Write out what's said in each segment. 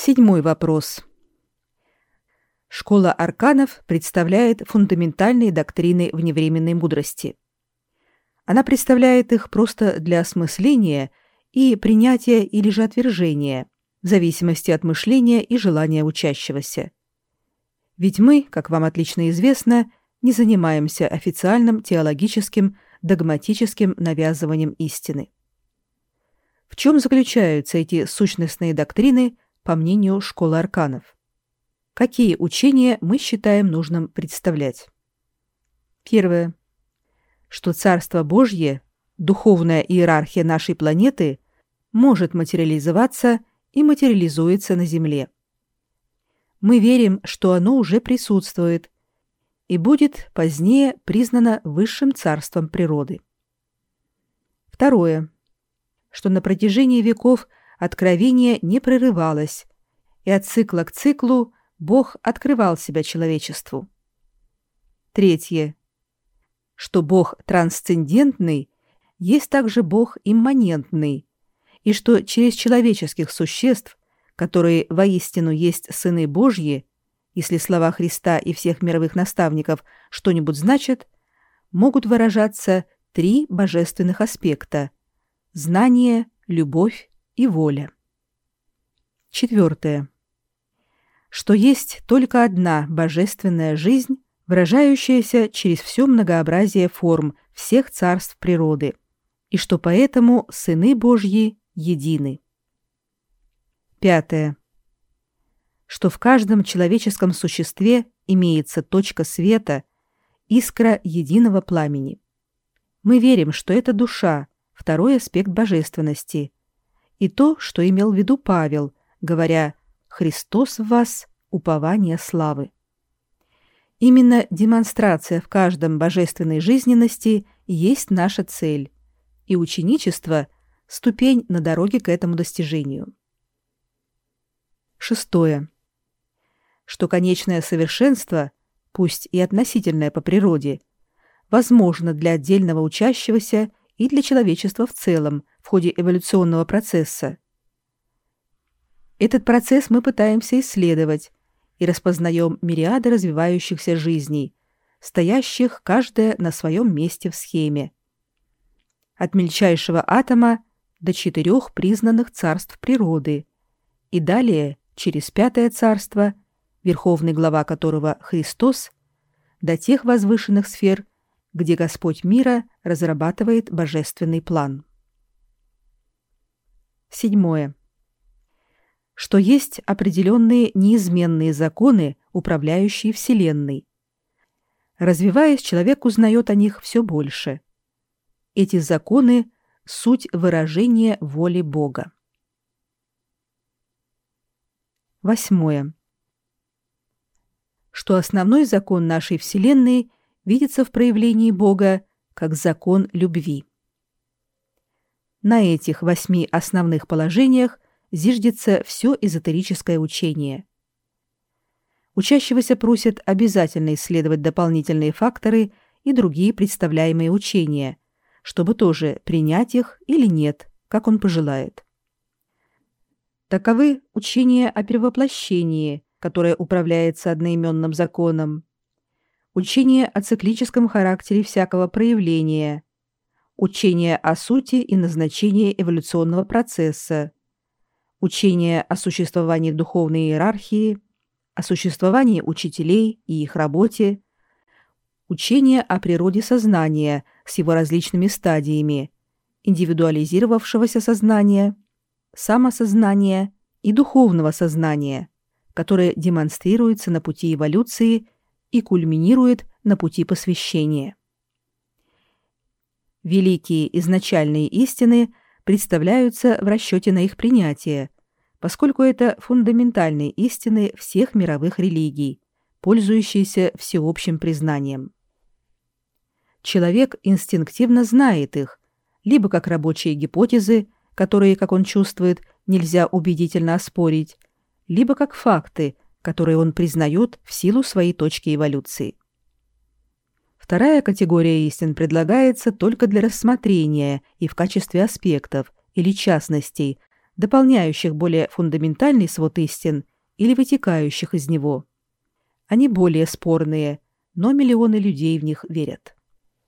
Седьмой вопрос. Школа арканов представляет фундаментальные доктрины вневременной мудрости. Она представляет их просто для осмысления и принятия или же отвержения, в зависимости от мышления и желания учащегося. Ведь мы, как вам отлично известно, не занимаемся официальным теологическим, догматическим навязыванием истины. В чем заключаются эти сущностные доктрины, по мнению школы арканов? Какие учения мы считаем нужным представлять? Первое. Что Царство Божье, духовная иерархия нашей планеты, может материализоваться и материализуется на Земле. Мы верим, что оно уже присутствует и будет позднее признано высшим царством природы. Второе. Что на протяжении веков откровение не прерывалось, и от цикла к циклу Бог открывал себя человечеству. Третье. Что Бог трансцендентный есть также Бог имманентный, и что через человеческих существ, которые воистину есть сыны Божьи, если слова Христа и всех мировых наставников что-нибудь значат, могут выражаться три божественных аспекта – знание, любовь и воля. Четвертое. Что есть только одна божественная жизнь, выражающаяся через все многообразие форм всех царств природы, и что поэтому сыны Божьи едины. Пятое. Что в каждом человеческом существе имеется точка света, искра единого пламени. Мы верим, что это душа, второй аспект божественности, и то, что имел в виду Павел, говоря «Христос в вас, упование славы». Именно демонстрация в каждом божественной жизненности есть наша цель, и ученичество – ступень на дороге к этому достижению. Шестое. Что конечное совершенство, пусть и относительное по природе, возможно для отдельного учащегося и для человечества в целом в ходе эволюционного процесса. Этот процесс мы пытаемся исследовать и распознаем мириады развивающихся жизней, стоящих каждая на своем месте в схеме. От мельчайшего атома до 4 признанных царств природы, и далее через 5 царство, верховный глава которого Христос, до тех возвышенных сфер, где Господь мира разрабатывает божественный план. Седьмое. Что есть определенные неизменные законы, управляющие Вселенной. Развиваясь, человек узнает о них все больше. Эти законы – суть выражения воли Бога. Восьмое. Что основной закон нашей Вселенной видится в проявлении Бога как закон любви. На этих 8 основных положениях зиждется все эзотерическое учение. Учащегося просят обязательно исследовать дополнительные факторы и другие представляемые учения, чтобы тоже принять их или нет, как он пожелает. Таковы учения о перевоплощении, которое управляется одноименным законом, учение о циклическом характере всякого проявления, учение о сути и назначении эволюционного процесса, учение о существовании духовной иерархии, о существовании учителей и их работе, учение о природе сознания с его различными стадиями, индивидуализировавшегося сознания, самосознания и духовного сознания, которое демонстрируется на пути эволюции и кульминирует на пути посвящения. Великие изначальные истины представляются в расчете на их принятие, поскольку это фундаментальные истины всех мировых религий, пользующиеся всеобщим признанием. Человек инстинктивно знает их, либо как рабочие гипотезы, которые, как он чувствует, нельзя убедительно оспорить, либо как факты, которые он признает в силу своей точки эволюции. Вторая категория истин предлагается только для рассмотрения и в качестве аспектов или частностей, дополняющих более фундаментальный свод истин или вытекающих из него. Они более спорные, но миллионы людей в них верят.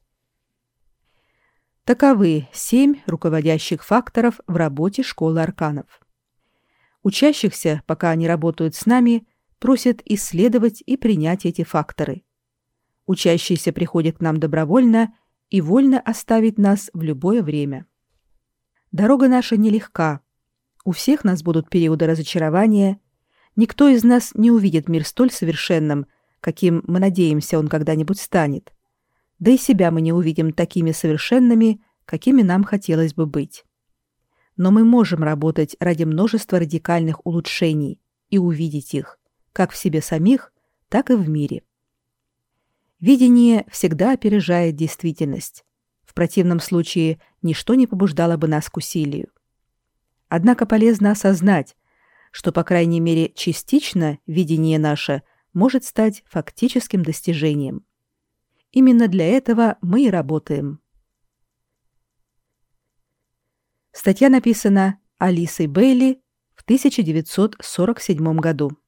Таковы 7 руководящих факторов в работе школы арканов. Учащихся, пока они работают с нами, просят исследовать и принять эти факторы. Учащиеся приходят к нам добровольно и вольно оставить нас в любое время. Дорога наша нелегка. У всех нас будут периоды разочарования. Никто из нас не увидит мир столь совершенным, каким мы надеемся он когда-нибудь станет. Да и себя мы не увидим такими совершенными, какими нам хотелось бы быть. Но мы можем работать ради множества радикальных улучшений и увидеть их, как в себе самих, так и в мире. Видение всегда опережает действительность. В противном случае ничто не побуждало бы нас к усилию. Однако полезно осознать, что, по крайней мере, частично видение наше может стать фактическим достижением. Именно для этого мы и работаем. Статья написана Алисой Бейли в 1947 году.